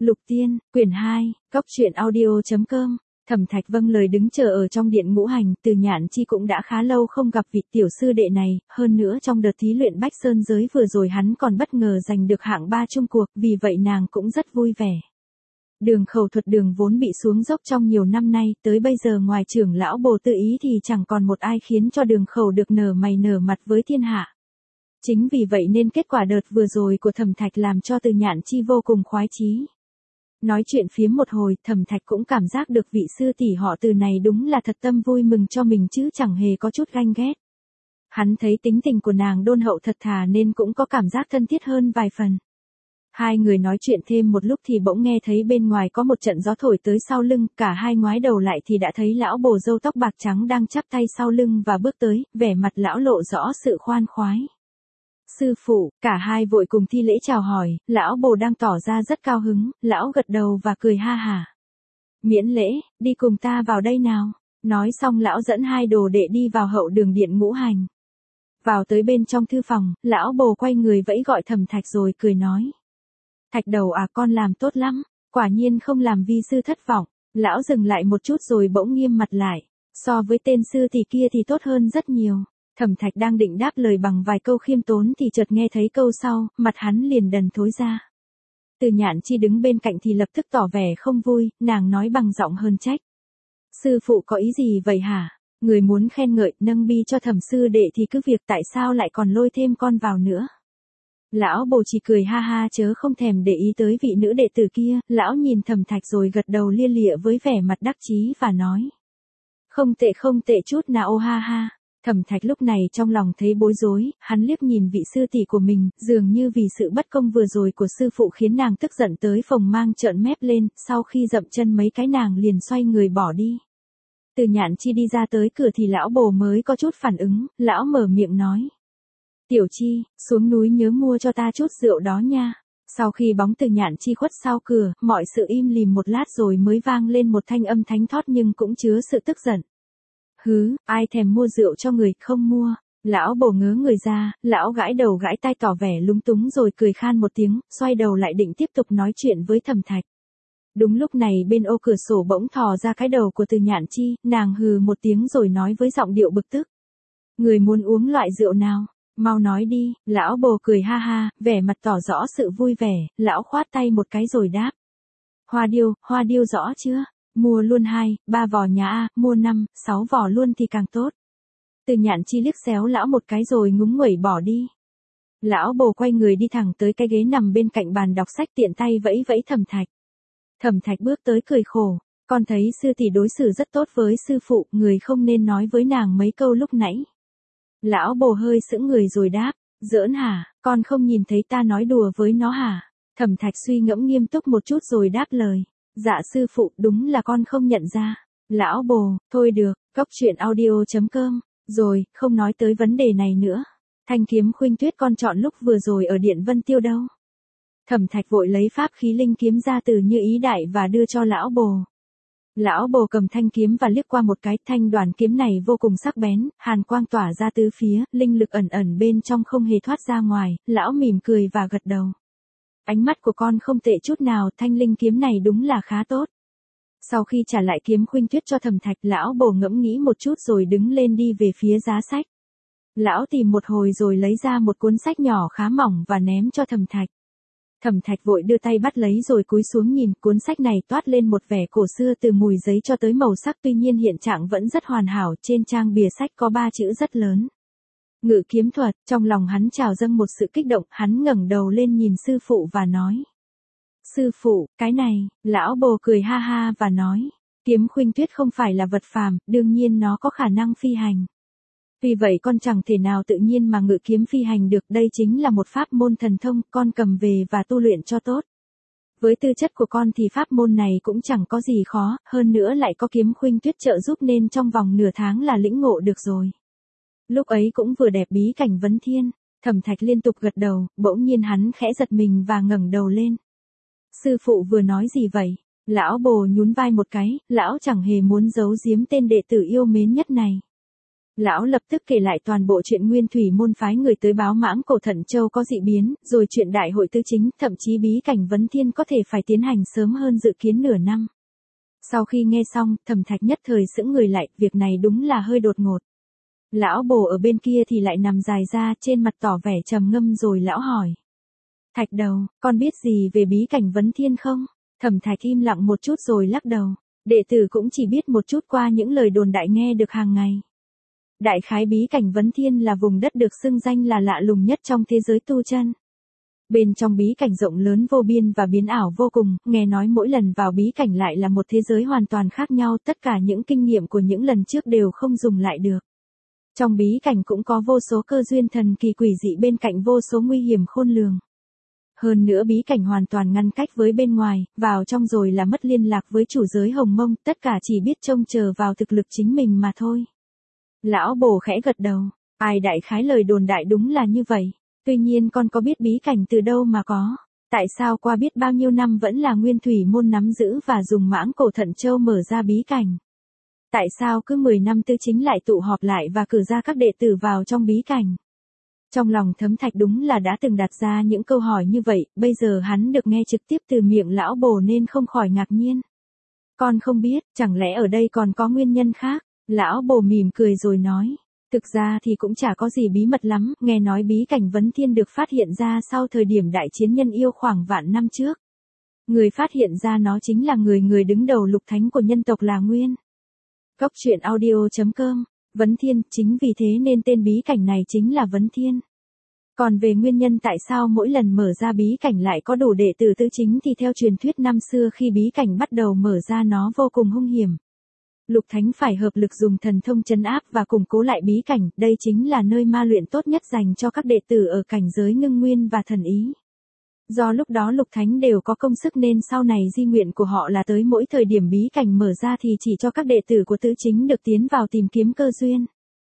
Lục Tiên, quyển 2, Cốc truyện audio.com. Thẩm Thạch vâng lời đứng chờ ở trong điện ngũ hành, Từ Nhạn Chi cũng đã khá lâu không gặp vị tiểu sư đệ này, hơn nữa trong đợt thí luyện Bách Sơn giới vừa rồi hắn còn bất ngờ giành được hạng 3 chung cuộc, vì vậy nàng cũng rất vui vẻ. Đường khẩu thuật đường vốn bị xuống dốc trong nhiều năm nay, tới bây giờ ngoài trưởng lão Bồ tự ý thì chẳng còn một ai khiến cho đường khẩu được nở mày nở mặt với thiên hạ. Chính vì vậy nên kết quả đợt vừa rồi của Thẩm Thạch làm cho Từ Nhạn Chi vô cùng khoái chí. Nói chuyện phiếm một hồi, Thẩm Thạch cũng cảm giác được vị sư tỷ họ Từ này đúng là thật tâm vui mừng cho mình chứ chẳng hề có chút ganh ghét. Hắn thấy tính tình của nàng đôn hậu thật thà nên cũng có cảm giác thân thiết hơn vài phần. Hai người nói chuyện thêm một lúc thì bỗng nghe thấy bên ngoài có một trận gió thổi tới sau lưng, cả hai ngoái đầu lại thì đã thấy lão Bồ râu tóc bạc trắng đang chắp tay sau lưng và bước tới, vẻ mặt lão lộ rõ sự khoan khoái. Sư phụ, cả hai vội cùng thi lễ chào hỏi, lão Bồ đang tỏ ra rất cao hứng, lão gật đầu và cười ha hả. Miễn lễ, đi cùng ta vào đây nào. Nói xong lão dẫn hai đồ đệ đi vào hậu đường điện ngũ hành. Vào tới bên trong thư phòng, lão Bồ quay người vẫy gọi Thẩm Thạch rồi cười nói. Thạch đầu à, con làm tốt lắm, quả nhiên không làm vi sư thất vọng. Lão dừng lại một chút rồi bỗng nghiêm mặt lại, so với tên sư tỷ kia thì tốt hơn rất nhiều. Thẩm Thạch đang định đáp lời bằng vài câu khiêm tốn thì chợt nghe thấy câu sau, mặt hắn liền đần thối ra. Từ Nhạn Chi đứng bên cạnh thì lập tức tỏ vẻ không vui, nàng nói bằng giọng hơn trách. Sư phụ có ý gì vậy hả? Người muốn khen ngợi, nâng bi cho Thẩm sư đệ thì cứ việc, tại sao lại còn lôi thêm con vào nữa? Lão Bồ chỉ cười ha ha chớ không thèm để ý tới vị nữ đệ tử kia, lão nhìn Thẩm Thạch rồi gật đầu lia lịa với vẻ mặt đắc chí và nói. Không tệ chút nào, ô ha ha. Thẩm Thạch lúc này trong lòng thấy bối rối, hắn liếc nhìn vị sư tỷ của mình, dường như vì sự bất công vừa rồi của sư phụ khiến nàng tức giận tới phồng mang trợn mép lên, sau khi dậm chân mấy cái nàng liền xoay người bỏ đi. Từ Nhạn Chi đi ra tới cửa thì lão Bồ mới có chút phản ứng, lão mở miệng nói. Tiểu Chi, xuống núi nhớ mua cho ta chút rượu đó nha. Sau khi bóng Từ Nhạn Chi khuất sau cửa, mọi sự im lìm một lát rồi mới vang lên một thanh âm thánh thót nhưng cũng chứa sự tức giận. Hứ, ai thèm mua rượu cho người, không mua. Lão Bồ ngớ người ra, lão gãi đầu gãi tai tỏ vẻ lúng túng rồi cười khan một tiếng, xoay đầu lại định tiếp tục nói chuyện với Thẩm Thạch. Đúng lúc này bên ô cửa sổ bỗng thò ra cái đầu của Từ Nhạn Chi, nàng hừ một tiếng rồi nói với giọng điệu bực tức. Người muốn uống loại rượu nào? Mau nói đi. Lão Bồ cười ha ha, vẻ mặt tỏ rõ sự vui vẻ, lão khoát tay một cái rồi đáp. Hoa điêu rõ chưa? Mua luôn 2, 3 vò nhà a, mua 5, 6 vò luôn thì càng tốt. Từ Nhạn Chi liếc xéo lão một cái rồi ngúng nguẩy bỏ đi. Lão Bồ quay người đi thẳng tới cái ghế nằm bên cạnh bàn đọc sách tiện tay vẫy vẫy Thẩm Thạch. Thẩm Thạch bước tới cười khổ, con thấy sư tỷ đối xử rất tốt với sư phụ, người không nên nói với nàng mấy câu lúc nãy. Lão Bồ hơi sững người rồi đáp, giỡn hả, con không nhìn thấy ta nói đùa với nó hả? Thẩm Thạch suy ngẫm nghiêm túc một chút rồi đáp lời. Dạ sư phụ, đúng là con không nhận ra. Lão Bồ, thôi được, Cốc truyện audio.com. Rồi, không nói tới vấn đề này nữa. Thanh kiếm Khuynh Tuyết con chọn lúc vừa rồi ở điện Vân Tiêu đâu? Thẩm Thạch vội lấy pháp khí linh kiếm ra từ như ý đại và đưa cho lão Bồ. Lão Bồ cầm thanh kiếm và liếc qua một cái, thanh đoàn kiếm này vô cùng sắc bén, hàn quang tỏa ra tứ phía, linh lực ẩn ẩn bên trong không hề thoát ra ngoài, lão mỉm cười và gật đầu. Ánh mắt của con không tệ chút nào, thanh linh kiếm này đúng là khá tốt. Sau khi trả lại kiếm Khuynh Tuyết cho Thẩm Thạch, lão Bồ ngẫm nghĩ một chút rồi đứng lên đi về phía giá sách. Lão tìm một hồi rồi lấy ra một cuốn sách nhỏ khá mỏng và ném cho Thẩm Thạch. Thẩm Thạch vội đưa tay bắt lấy rồi cúi xuống nhìn, cuốn sách này toát lên một vẻ cổ xưa từ mùi giấy cho tới màu sắc, tuy nhiên hiện trạng vẫn rất hoàn hảo, trên trang bìa sách có 3 chữ rất lớn. Ngự kiếm thuật. Trong lòng hắn trào dâng một sự kích động, hắn ngẩng đầu lên nhìn sư phụ và nói. Sư phụ, cái này. Lão Bồ cười ha ha và nói. Kiếm Khuynh Tuyết không phải là vật phàm, đương nhiên nó có khả năng phi hành. Vì vậy con chẳng thể nào tự nhiên mà ngự kiếm phi hành được, đây chính là một pháp môn thần thông, con cầm về và tu luyện cho tốt. Với tư chất của con thì pháp môn này cũng chẳng có gì khó, hơn nữa lại có kiếm Khuynh Tuyết trợ giúp nên trong vòng nửa tháng là lĩnh ngộ được rồi. Lúc ấy cũng vừa đẹp bí cảnh vấn thiên. Thẩm Thạch liên tục gật đầu, bỗng nhiên hắn khẽ giật mình và ngẩng đầu lên. Sư phụ vừa nói gì vậy? Lão Bồ nhún vai một cái, lão chẳng hề muốn giấu giếm tên đệ tử yêu mến nhất này. Lão lập tức kể lại toàn bộ chuyện Nguyên Thủy môn phái người tới báo Mãng Cổ Thận Châu có dị biến, rồi chuyện đại hội tứ chính, thậm chí bí cảnh vấn thiên có thể phải tiến hành sớm hơn dự kiến nửa năm. Sau khi nghe xong, Thẩm Thạch nhất thời sững người lại, việc này đúng là hơi đột ngột. Lão bồ ở bên kia thì lại nằm dài ra, trên mặt tỏ vẻ trầm ngâm, rồi lão hỏi. Thạch đầu, con biết gì về bí cảnh vấn thiên không? Thẩm Thạch im lặng một chút rồi lắc đầu. Đệ tử cũng chỉ biết một chút qua những lời đồn đại nghe được hàng ngày. Đại khái bí cảnh vấn thiên là vùng đất được xưng danh là lạ lùng nhất trong thế giới tu chân. Bên trong bí cảnh rộng lớn vô biên và biến ảo vô cùng, nghe nói mỗi lần vào bí cảnh lại là một thế giới hoàn toàn khác nhau, tất cả những kinh nghiệm của những lần trước đều không dùng lại được. Trong bí cảnh cũng có vô số cơ duyên thần kỳ quỷ dị bên cạnh vô số nguy hiểm khôn lường. Hơn nữa bí cảnh hoàn toàn ngăn cách với bên ngoài, vào trong rồi là mất liên lạc với chủ giới Hồng Mông, tất cả chỉ biết trông chờ vào thực lực chính mình mà thôi. Lão bồ khẽ gật đầu, ai đại khái lời đồn đại đúng là như vậy. Tuy nhiên con có biết bí cảnh từ đâu mà có? Tại sao qua biết bao nhiêu năm vẫn là Nguyên Thủy môn nắm giữ và dùng Mãng Cổ Thận Châu mở ra bí cảnh? Tại sao cứ 10 năm tứ chính lại tụ họp lại và cử ra các đệ tử vào trong bí cảnh? Trong lòng Thẩm Thạch đúng là đã từng đặt ra những câu hỏi như vậy, bây giờ hắn được nghe trực tiếp từ miệng lão bồ nên không khỏi ngạc nhiên. Con không biết, chẳng lẽ ở đây còn có nguyên nhân khác? Lão bồ mỉm cười rồi nói. Thực ra thì cũng chả có gì bí mật lắm, nghe nói bí cảnh vấn thiên được phát hiện ra sau thời điểm đại chiến nhân yêu khoảng vạn năm trước. Người phát hiện ra nó chính là người đứng đầu lục thánh của nhân tộc là Nguyên. Cốc truyện audio.com, Vấn Thiên, chính vì thế nên tên bí cảnh này chính là Vấn Thiên. Còn về nguyên nhân tại sao mỗi lần mở ra bí cảnh lại có đủ đệ tử tứ chính thì theo truyền thuyết năm xưa khi bí cảnh bắt đầu mở ra nó vô cùng hung hiểm. Lục Thánh phải hợp lực dùng thần thông trấn áp và củng cố lại bí cảnh, đây chính là nơi ma luyện tốt nhất dành cho các đệ tử ở cảnh giới ngưng nguyên và thần ý. Do lúc đó Lục Thánh đều có công sức nên sau này di nguyện của họ là tới mỗi thời điểm bí cảnh mở ra thì chỉ cho các đệ tử của tứ chính được tiến vào tìm kiếm cơ duyên.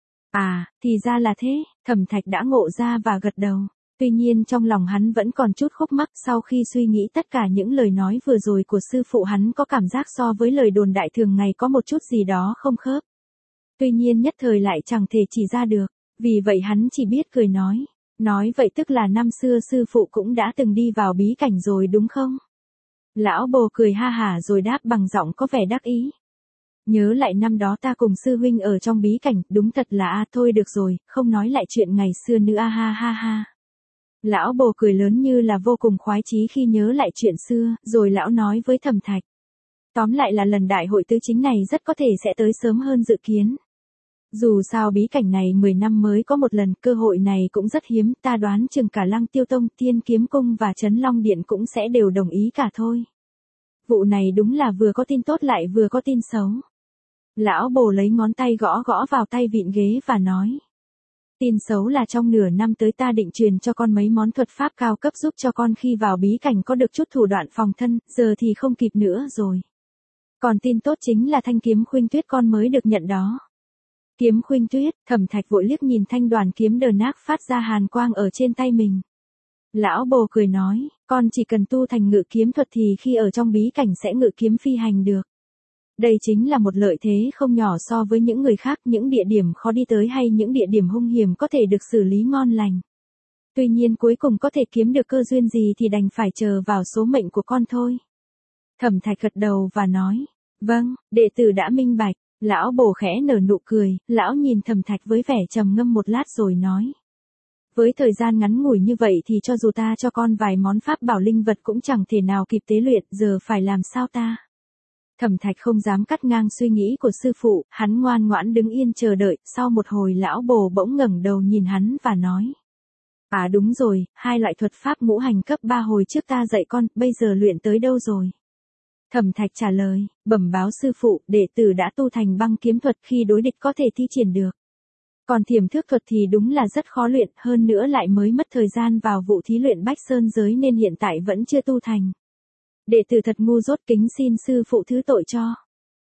À, thì ra là thế, Thẩm Thạch đã ngộ ra và gật đầu. Tuy nhiên trong lòng hắn vẫn còn chút khúc mắc, sau khi suy nghĩ tất cả những lời nói vừa rồi của sư phụ hắn có cảm giác so với lời đồn đại thường ngày có một chút gì đó không khớp. Tuy nhiên nhất thời lại chẳng thể chỉ ra được, vì vậy hắn chỉ biết cười nói. Nói vậy tức là năm xưa sư phụ cũng đã từng đi vào bí cảnh rồi đúng không? Lão bồ cười ha hả rồi đáp bằng giọng có vẻ đắc ý. Nhớ lại năm đó ta cùng sư huynh ở trong bí cảnh, đúng thật là thôi được rồi, không nói lại chuyện ngày xưa nữa ha ha ha. Lão bồ cười lớn như là vô cùng khoái chí khi nhớ lại chuyện xưa, rồi lão nói với Thẩm Thạch. Tóm lại là lần đại hội tứ chính này rất có thể sẽ tới sớm hơn dự kiến. Dù sao bí cảnh này 10 năm mới có một lần, cơ hội này cũng rất hiếm, ta đoán chừng cả Lăng Tiêu Tông, Thiên Kiếm Cung và Trấn Long Điện cũng sẽ đều đồng ý cả thôi. Vụ này đúng là vừa có tin tốt lại vừa có tin xấu. Lão bồ lấy ngón tay gõ gõ vào tay vịn ghế và nói. Tin xấu là trong nửa năm tới ta định truyền cho con mấy món thuật pháp cao cấp giúp cho con khi vào bí cảnh có được chút thủ đoạn phòng thân, giờ thì không kịp nữa rồi. Còn tin tốt chính là thanh kiếm Khuynh Tuyết con mới được nhận đó. Kiếm Khuynh Tuyết, Thẩm Thạch vội liếc nhìn thanh đoàn kiếm đờ nác phát ra hàn quang ở trên tay mình. Lão bồ cười nói, con chỉ cần tu thành ngự kiếm thuật thì khi ở trong bí cảnh sẽ ngự kiếm phi hành được. Đây chính là một lợi thế không nhỏ so với những người khác, những địa điểm khó đi tới hay những địa điểm hung hiểm có thể được xử lý ngon lành. Tuy nhiên cuối cùng có thể kiếm được cơ duyên gì thì đành phải chờ vào số mệnh của con thôi. Thẩm Thạch gật đầu và nói, vâng, đệ tử đã minh bạch. Lão bồ khẽ nở nụ cười, lão nhìn Thẩm Thạch với vẻ trầm ngâm một lát rồi nói. Với thời gian ngắn ngủi như vậy thì cho dù ta cho con vài món pháp bảo linh vật cũng chẳng thể nào kịp tế luyện, giờ phải làm sao ta? Thẩm Thạch không dám cắt ngang suy nghĩ của sư phụ, hắn ngoan ngoãn đứng yên chờ đợi, sau một hồi lão bồ bỗng ngẩng đầu nhìn hắn và nói. À đúng rồi, hai loại thuật pháp ngũ hành cấp 3 hồi trước ta dạy con, bây giờ luyện tới đâu rồi? Thẩm Thạch trả lời, bẩm báo sư phụ, đệ tử đã tu thành băng kiếm thuật khi đối địch có thể thi triển được. Còn thiểm thước thuật thì đúng là rất khó luyện, hơn nữa lại mới mất thời gian vào vụ thí luyện Bách Sơn giới nên hiện tại vẫn chưa tu thành. Đệ tử thật ngu dốt, kính xin sư phụ thứ tội cho.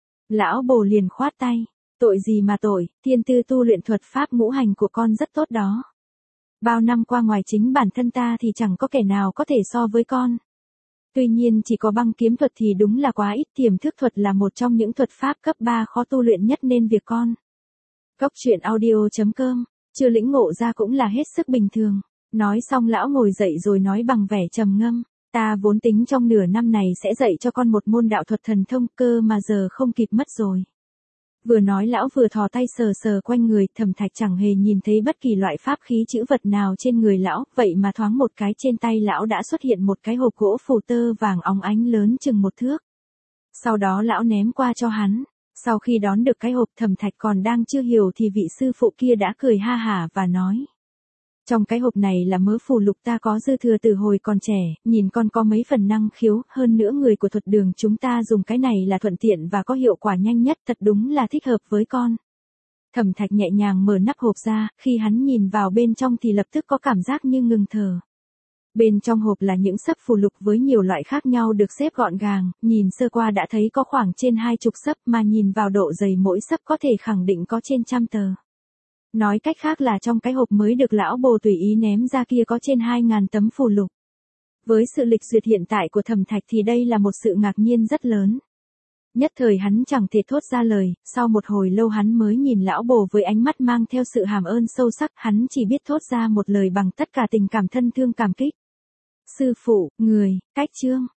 Lão bồ liền khoát tay, tội gì mà tội, thiên tư tu luyện thuật pháp ngũ hành của con rất tốt đó. Bao năm qua ngoài chính bản thân ta thì chẳng có kẻ nào có thể so với con. Tuy nhiên chỉ có băng kiếm thuật thì đúng là quá ít, tiềm thức thuật là một trong những thuật pháp cấp 3 khó tu luyện nhất nên việc con Cốc truyện audio.com, chưa lĩnh ngộ ra cũng là hết sức bình thường. Nói xong lão ngồi dậy rồi nói bằng vẻ trầm ngâm, ta vốn tính trong nửa năm này sẽ dạy cho con một môn đạo thuật thần thông, cơ mà giờ không kịp mất rồi. Vừa nói lão vừa thò tay sờ sờ quanh người. Thẩm Thạch chẳng hề nhìn thấy bất kỳ loại pháp khí chữ vật nào trên người lão, vậy mà thoáng một cái trên tay lão đã xuất hiện một cái hộp gỗ phù tơ vàng óng ánh lớn chừng 1 thước. Sau đó lão ném qua cho hắn. Sau khi đón được cái hộp, Thẩm Thạch còn đang chưa hiểu thì vị sư phụ kia đã cười ha hả và nói: trong cái hộp này là mớ phù lục ta có dư thừa từ hồi còn trẻ, nhìn con có mấy phần năng khiếu, hơn nữa người của thuật đường chúng ta dùng cái này là thuận tiện và có hiệu quả nhanh nhất, thật đúng là thích hợp với con. Thẩm Thạch nhẹ nhàng mở nắp hộp ra, khi hắn nhìn vào bên trong thì lập tức có cảm giác như ngừng thở. Bên trong hộp là những xấp phù lục với nhiều loại khác nhau được xếp gọn gàng, nhìn sơ qua đã thấy có khoảng trên 20 xấp, mà nhìn vào độ dày mỗi xấp có thể khẳng định có trên 100 tờ. Nói cách khác là trong cái hộp mới được lão bồ tùy ý ném ra kia có trên 2.000 tấm phù lục. Với sự lịch duyệt hiện tại của Thẩm Thạch thì đây là một sự ngạc nhiên rất lớn. Nhất thời hắn chẳng thể thốt ra lời, sau một hồi lâu hắn mới nhìn lão bồ với ánh mắt mang theo sự hàm ơn sâu sắc, hắn chỉ biết thốt ra một lời bằng tất cả tình cảm thân thương cảm kích. Sư phụ, người, cách chương.